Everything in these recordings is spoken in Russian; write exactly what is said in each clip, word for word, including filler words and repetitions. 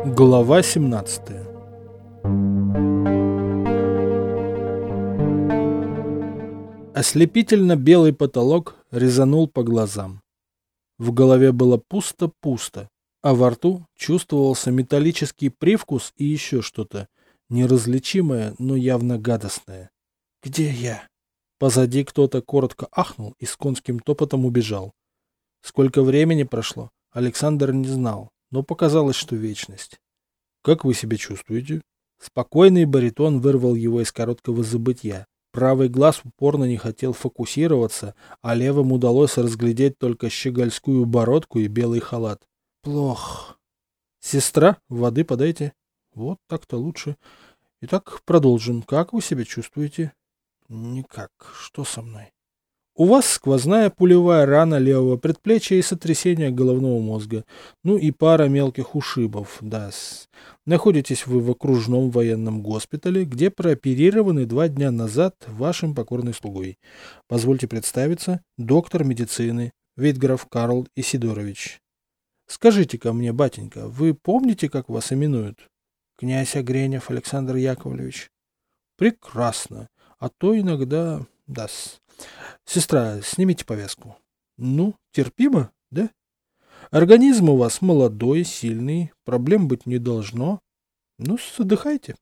Глава семнадцатая. Ослепительно белый потолок резанул по глазам. В голове было пусто-пусто, а во рту чувствовался металлический привкус и еще что-то, неразличимое, но явно гадостное. «Где я?» Позади кто-то коротко ахнул и с конским топотом убежал. Сколько времени прошло, Александр не знал, но показалось, что вечность. «Как вы себя чувствуете?» Спокойный баритон вырвал его из короткого забытья. Правый глаз упорно не хотел фокусироваться, а левым удалось разглядеть только щегольскую бородку и белый халат. «Плохо. Сестра, воды подайте». «Вот так-то лучше. Итак, продолжим. Как вы себя чувствуете?» «Никак. Что со мной?» «У вас сквозная пулевая рана левого предплечья и сотрясение головного мозга. Ну и пара мелких ушибов, да-с. Находитесь вы в окружном военном госпитале, где прооперированы два дня назад вашим покорным слугой. Позвольте представиться, доктор медицины Витграф Карл Исидорович. Скажите-ка мне, батенька, вы помните, как вас именуют?» «Князь Огренев Александр Яковлевич». «Прекрасно. А то иногда... да-с. Сестра, снимите повязку». «Ну, терпимо, да? Организм у вас молодой, сильный, проблем быть не должно. Ну, отдыхайте».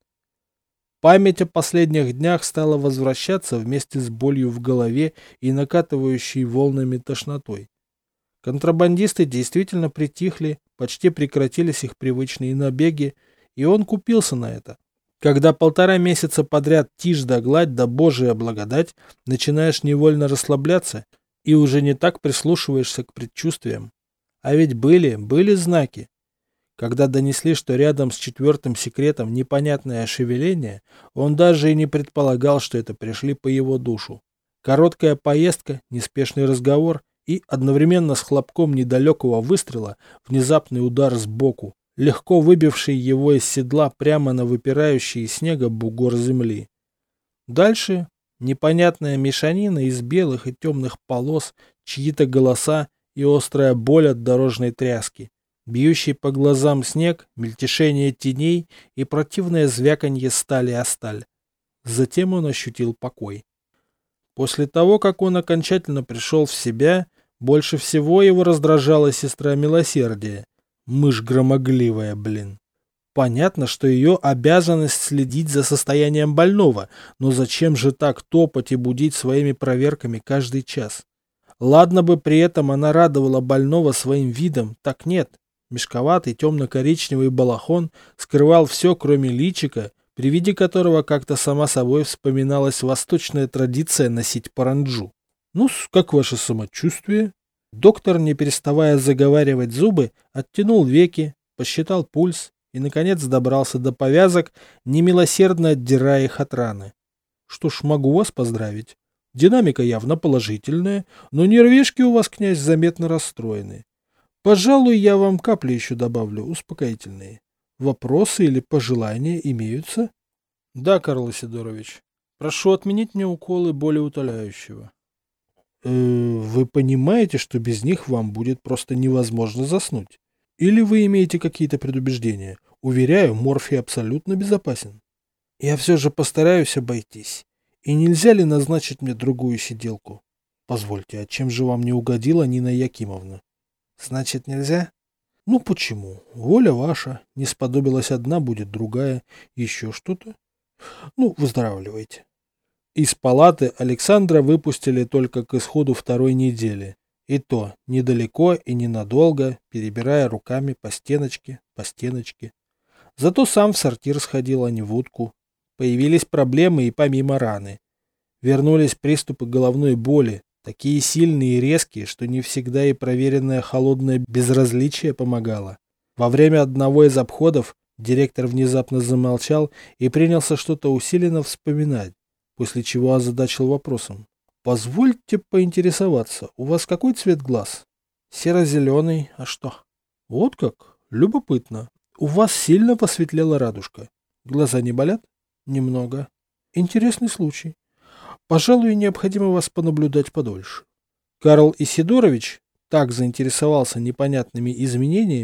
Память о последних днях стала возвращаться вместе с болью в голове и накатывающей волнами тошнотой. Контрабандисты действительно притихли, почти прекратились их привычные набеги, и он купился на это. Когда полтора месяца подряд тишь да гладь да божия благодать, начинаешь невольно расслабляться и уже не так прислушиваешься к предчувствиям. А ведь были, были знаки. Когда донесли, что рядом с четвертым секретом непонятное шевеление, он даже и не предполагал, что это пришли по его душу. Короткая поездка, неспешный разговор и одновременно с хлопком недалекого выстрела внезапный удар сбоку, легко выбивший его из седла прямо на выпирающий из снега бугор земли. Дальше непонятная мешанина из белых и темных полос, чьи-то голоса и острая боль от дорожной тряски, бьющий по глазам снег, мельтешение теней и противное звяканье стали о сталь. Затем он ощутил покой. После того, как он окончательно пришел в себя, больше всего его раздражала сестра Милосердия. Мышь громогливая, блин. Понятно, что ее обязанность следить за состоянием больного, но зачем же так топать и будить своими проверками каждый час? Ладно бы при этом она радовала больного своим видом, так нет. Мешковатый темно-коричневый балахон скрывал все, кроме личика, при виде которого как-то сама собой вспоминалась восточная традиция носить паранджу. «Ну, как ваше самочувствие?» Доктор, не переставая заговаривать зубы, оттянул веки, посчитал пульс и, наконец, добрался до повязок, немилосердно отдирая их от раны. «Что ж, могу вас поздравить. Динамика явно положительная, но нервишки у вас, князь, заметно расстроены. Пожалуй, я вам капли еще добавлю, успокоительные. Вопросы или пожелания имеются?» «Да, Карл Исидорович. Прошу отменить мне уколы болеутоляющего». Э, вы понимаете, что без них вам будет просто невозможно заснуть? Или вы имеете какие-то предубеждения? Уверяю, морфий абсолютно безопасен. Я все же постараюсь обойтись. И нельзя ли назначить мне другую сиделку? Позвольте, а чем же вам не угодила Нина Якимовна? Значит, нельзя? Ну почему? Воля ваша. Не сподобилась одна, будет другая. Еще что-то? Ну, выздоравливайте. Из палаты Александра выпустили только к исходу второй недели. И то недалеко и ненадолго, перебирая руками по стеночке, по стеночке. Зато сам в сортир сходил, а не в утку. Появились проблемы и помимо раны. Вернулись приступы головной боли, такие сильные и резкие, что не всегда и проверенное холодное безразличие помогало. Во время одного из обходов директор внезапно замолчал и принялся что-то усиленно вспоминать, после чего озадачил вопросом. «Позвольте поинтересоваться, у вас какой цвет глаз?» «Серо-зеленый. А что?» «Вот как? Любопытно. У вас сильно посветлела радужка. Глаза не болят?» «Немного. Интересный случай. Пожалуй, необходимо вас понаблюдать подольше». Карл Исидорович так заинтересовался непонятными изменениями,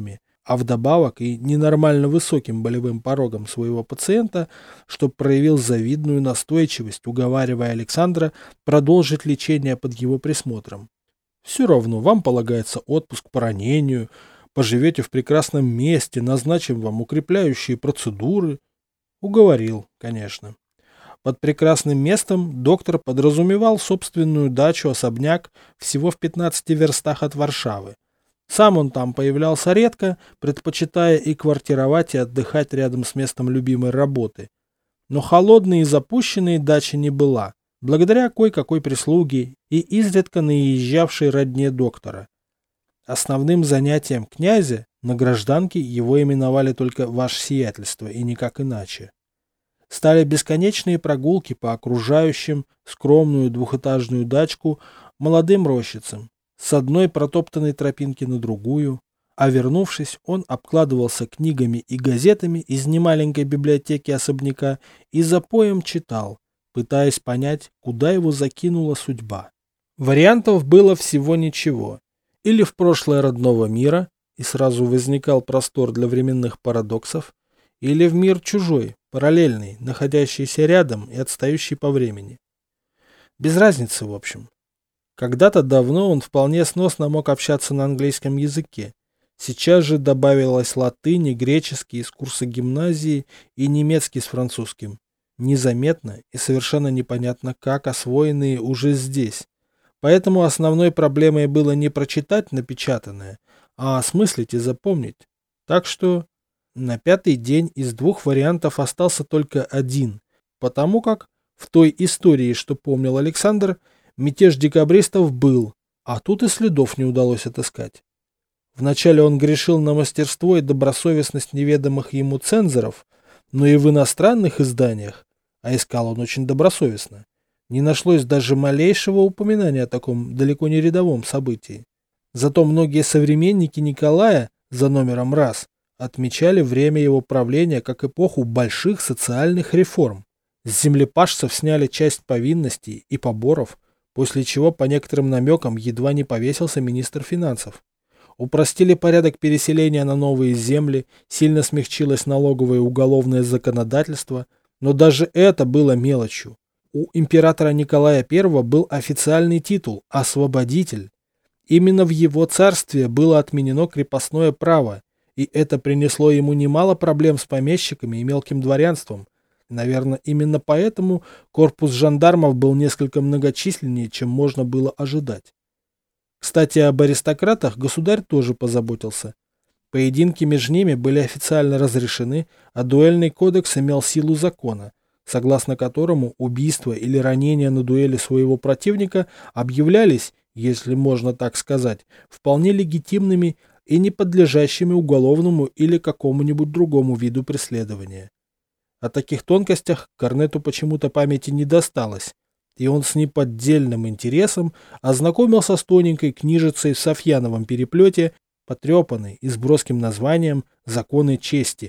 а вдобавок и ненормально высоким болевым порогом своего пациента, что проявил завидную настойчивость, уговаривая Александра продолжить лечение под его присмотром. Все равно вам полагается отпуск по ранению, поживете в прекрасном месте, назначим вам укрепляющие процедуры. Уговорил, конечно. Под прекрасным местом доктор подразумевал собственную дачу-особняк всего в пятнадцати верстах от Варшавы. Сам он там появлялся редко, предпочитая и квартировать, и отдыхать рядом с местом любимой работы. Но холодной и запущенной дача не была, благодаря кое-какой прислуге и изредка наезжавшей родне доктора. Основным занятием князя на гражданке его именовали только «Ваше сиятельство» и никак иначе. Стали бесконечные прогулки по окружающим скромную двухэтажную дачку молодым рощицам, с одной протоптанной тропинки на другую, а вернувшись, он обкладывался книгами и газетами из немаленькой библиотеки особняка и запоем читал, пытаясь понять, куда его закинула судьба. Вариантов было всего ничего. Или в прошлое родного мира, и сразу возникал простор для временных парадоксов, или в мир чужой, параллельный, находящийся рядом и отстающий по времени. Без разницы, в общем. Когда-то давно он вполне сносно мог общаться на английском языке. Сейчас же добавилась латынь и греческий из курса гимназии и немецкий с французским. Незаметно и совершенно непонятно, как освоенные уже здесь. Поэтому основной проблемой было не прочитать напечатанное, а осмыслить и запомнить. Так что на пятый день из двух вариантов остался только один, потому как в той истории, что помнил Александр, мятеж декабристов был, а тут и следов не удалось отыскать. Вначале он грешил на мастерство и добросовестность неведомых ему цензоров, но и в иностранных изданиях, а искал он очень добросовестно, не нашлось даже малейшего упоминания о таком далеко не рядовом событии. Зато многие современники Николая за номером раз отмечали время его правления как эпоху больших социальных реформ. С землепашцев сняли часть повинностей и поборов, после чего по некоторым намекам едва не повесился министр финансов. Упростили порядок переселения на новые земли, сильно смягчилось налоговое и уголовное законодательство, но даже это было мелочью. У императора Николая Первого был официальный титул «Освободитель». Именно в его царстве было отменено крепостное право, и это принесло ему немало проблем с помещиками и мелким дворянством. Наверное, именно поэтому корпус жандармов был несколько многочисленнее, чем можно было ожидать. Кстати, об аристократах государь тоже позаботился. Поединки между ними были официально разрешены, а дуэльный кодекс имел силу закона, согласно которому убийство или ранение на дуэли своего противника объявлялись, если можно так сказать, вполне легитимными и не подлежащими уголовному или какому-нибудь другому виду преследования. О таких тонкостях Корнету почему-то памяти не досталось, и он с неподдельным интересом ознакомился с тоненькой книжицей в софьяновом переплете, потрепанной и с броским названием «Законы чести».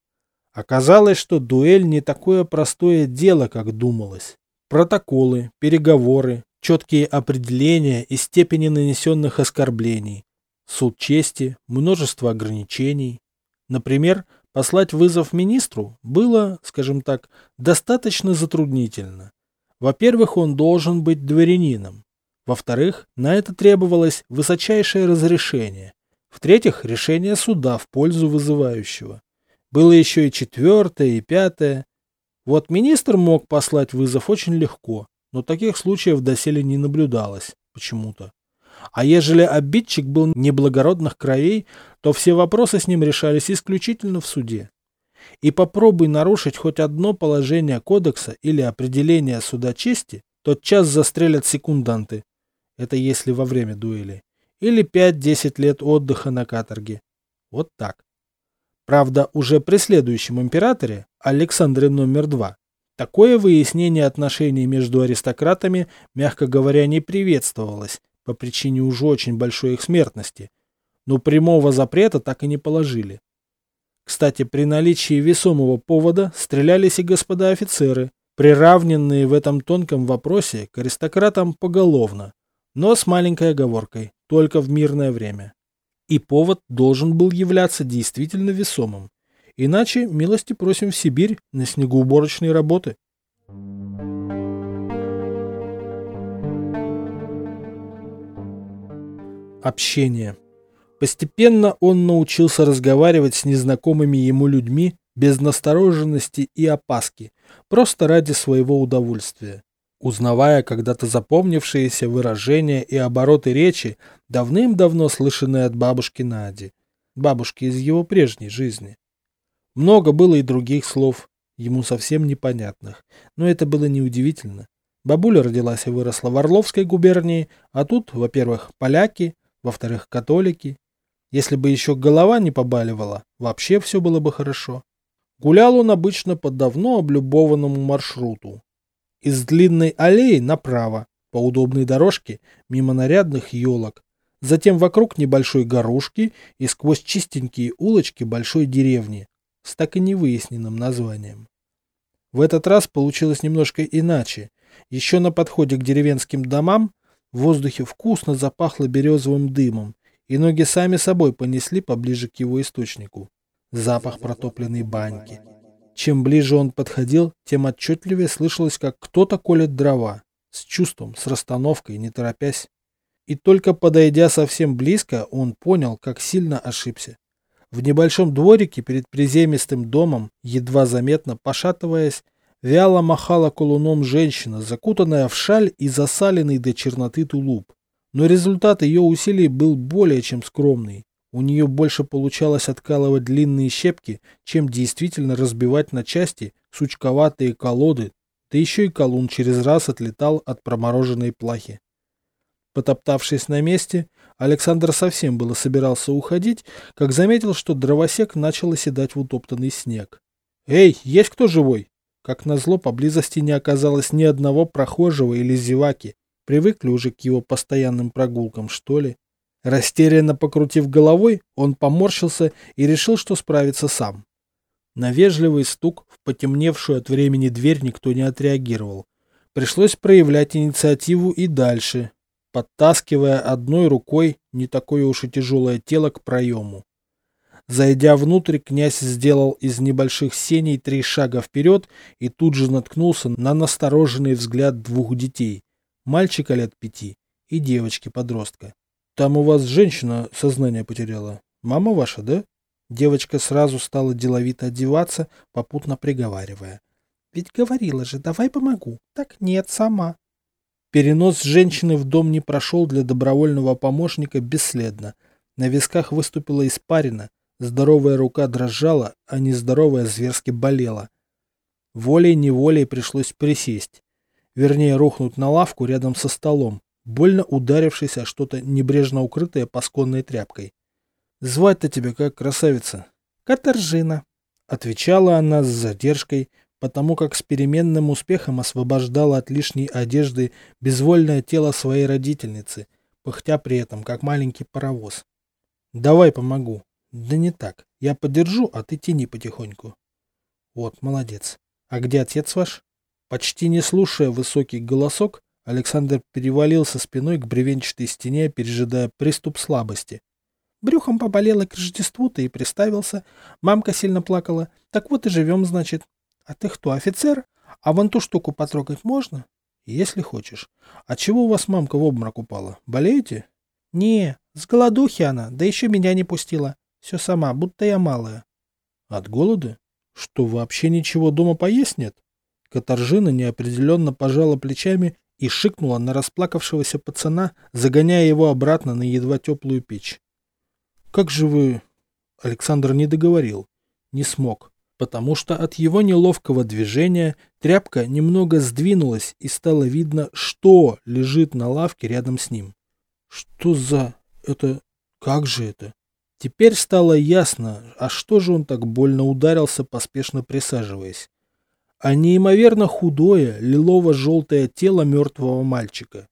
Оказалось, что дуэль не такое простое дело, как думалось. Протоколы, переговоры, четкие определения и степени нанесенных оскорблений, суд чести, множество ограничений. Например, послать вызов министру было, скажем так, достаточно затруднительно. Во-первых, он должен быть дворянином. Во-вторых, на это требовалось высочайшее разрешение. В-третьих, решение суда в пользу вызывающего. Было еще и четвертое, и пятое. Вот министр мог послать вызов очень легко, но таких случаев доселе не наблюдалось почему-то. А ежели обидчик был неблагородных кровей, то все вопросы с ним решались исключительно в суде. И попробуй нарушить хоть одно положение кодекса или определение суда чести, тотчас застрелят секунданты. Это если во время дуэли. Или пять-десять лет отдыха на каторге. Вот так. Правда, уже при следующем императоре, Александре номер два, такое выяснение отношений между аристократами, мягко говоря, не приветствовалось по причине уже очень большой их смертности, но прямого запрета так и не положили. Кстати, при наличии весомого повода стрелялись и господа офицеры, приравненные в этом тонком вопросе к аристократам поголовно, но с маленькой оговоркой, только в мирное время. И повод должен был являться действительно весомым. Иначе милости просим в Сибирь на снегоуборочные работы. Общение. Постепенно он научился разговаривать с незнакомыми ему людьми без настороженности и опаски, просто ради своего удовольствия. Узнавая когда-то запомнившиеся выражения и обороты речи, давным-давно слышанные от бабушки Нади, бабушки из его прежней жизни. Много было и других слов, ему совсем непонятных, но это было неудивительно. Бабуля родилась и выросла в Орловской губернии, а тут, во-первых, поляки, во-вторых, католики. Если бы еще голова не побаливала, вообще все было бы хорошо. Гулял он обычно по давно облюбованному маршруту. Из длинной аллеи направо, по удобной дорожке, мимо нарядных елок, затем вокруг небольшой горушки и сквозь чистенькие улочки большой деревни с так и не выясненным названием. В этот раз получилось немножко иначе. Еще на подходе к деревенским домам в воздухе вкусно запахло березовым дымом, и ноги сами собой понесли поближе к его источнику. Запах протопленной баньки. Чем ближе он подходил, тем отчетливее слышалось, как кто-то колет дрова. С чувством, с расстановкой, не торопясь. И только подойдя совсем близко, он понял, как сильно ошибся. В небольшом дворике перед приземистым домом, едва заметно пошатываясь, вяло махала колуном женщина, закутанная в шаль и засаленный до черноты тулуп. Но результат ее усилий был более чем скромный. У нее больше получалось откалывать длинные щепки, чем действительно разбивать на части сучковатые колоды, да еще и колун через раз отлетал от промороженной плахи. Потоптавшись на месте, Александр совсем было собирался уходить, как заметил, что дровосек начал оседать в утоптанный снег. «Эй, есть кто живой?» Как назло, поблизости не оказалось ни одного прохожего или зеваки. Привыкли уже к его постоянным прогулкам, что ли? Растерянно покрутив головой, он поморщился и решил, что справится сам. На вежливый стук в потемневшую от времени дверь никто не отреагировал. Пришлось проявлять инициативу и дальше, подтаскивая одной рукой не такое уж и тяжелое тело к проему. Зайдя внутрь, князь сделал из небольших сеней три шага вперед и тут же наткнулся на настороженный взгляд двух детей, мальчика лет пяти и девочки-подростка. «Там у вас женщина сознание потеряла. Мама ваша, да?» Девочка сразу стала деловито одеваться, попутно приговаривая. «Ведь говорила же, давай помогу». «Так нет, сама». Перенос женщины в дом не прошел для добровольного помощника бесследно. На висках выступила испарина, здоровая рука дрожала, а нездоровая зверски болела. Волей-неволей пришлось присесть. Вернее, рухнуть на лавку рядом со столом, больно ударившись о что-то небрежно укрытое пасконной тряпкой. «Звать-то тебя как, красавица?» «Катаржина», — отвечала она с задержкой, потому как с переменным успехом освобождала от лишней одежды безвольное тело своей родительницы, пыхтя при этом, как маленький паровоз. «Давай помогу». «Да не так. Я подержу, а ты тяни потихоньку». «Вот, молодец. А где отец ваш?» Почти не слушая высокий голосок, Александр перевалился спиной к бревенчатой стене, пережидая приступ слабости. Брюхом поболело к Рождеству-то и приставился. Мамка сильно плакала. Так вот и живем, значит. А ты кто, офицер? А вон ту штуку потрогать можно? Если хочешь. А чего у вас мамка в обморок упала? Болеете? Не, с голодухи она, да еще меня не пустила. Все сама, будто я малая. От голода? Что, вообще ничего дома поесть нет? Катаржина неопределенно пожала плечами и шикнула на расплакавшегося пацана, загоняя его обратно на едва теплую печь. «Как же вы...» Александр не договорил, не смог, потому что от его неловкого движения тряпка немного сдвинулась и стало видно, что лежит на лавке рядом с ним. «Что за... это... как же это?» Теперь стало ясно, а что же он так больно ударился, поспешно присаживаясь. А неимоверно худое, лилово-желтое тело мертвого мальчика.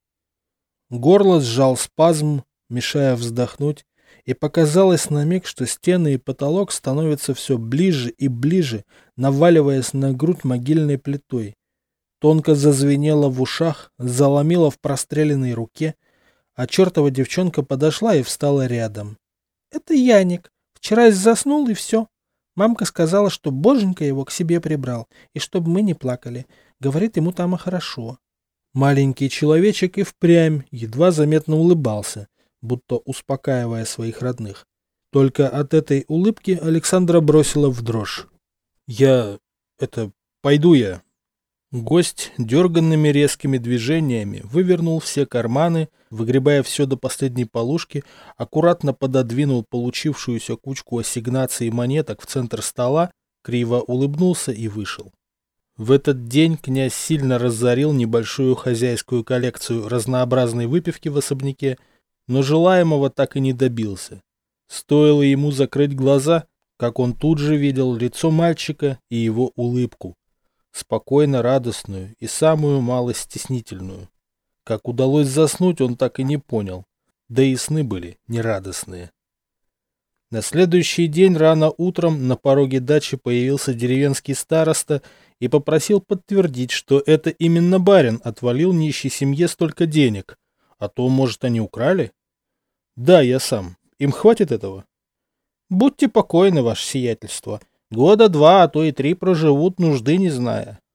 Горло сжал спазм, мешая вздохнуть, и показалось на миг, что стены и потолок становятся все ближе и ближе, наваливаясь на грудь могильной плитой. Тонко зазвенело в ушах, заломило в простреленной руке, а чертова девчонка подошла и встала рядом. Это Яник. Вчера заснул и все. Мамка сказала, что боженька его к себе прибрал, и чтобы мы не плакали. Говорит, ему там хорошо. Маленький человечек и впрямь едва заметно улыбался, будто успокаивая своих родных. Только от этой улыбки Александра бросила в дрожь. «Я... это... пойду я». Гость дерганными резкими движениями вывернул все карманы, выгребая все до последней полушки, аккуратно пододвинул получившуюся кучку ассигнаций и монеток в центр стола, криво улыбнулся и вышел. В этот день князь сильно разорил небольшую хозяйскую коллекцию разнообразной выпивки в особняке, но желаемого так и не добился. Стоило ему закрыть глаза, как он тут же видел лицо мальчика и его улыбку, спокойно радостную и самую малость стеснительную. Как удалось заснуть, он так и не понял, да и сны были нерадостные. На следующий день рано утром на пороге дачи появился деревенский староста и попросил подтвердить, что это именно барин отвалил нищей семье столько денег, а то, может, они украли? Да, я сам. Им хватит этого? Будьте покойны, ваше сиятельство. Года два, а то и три проживут, нужды не зная.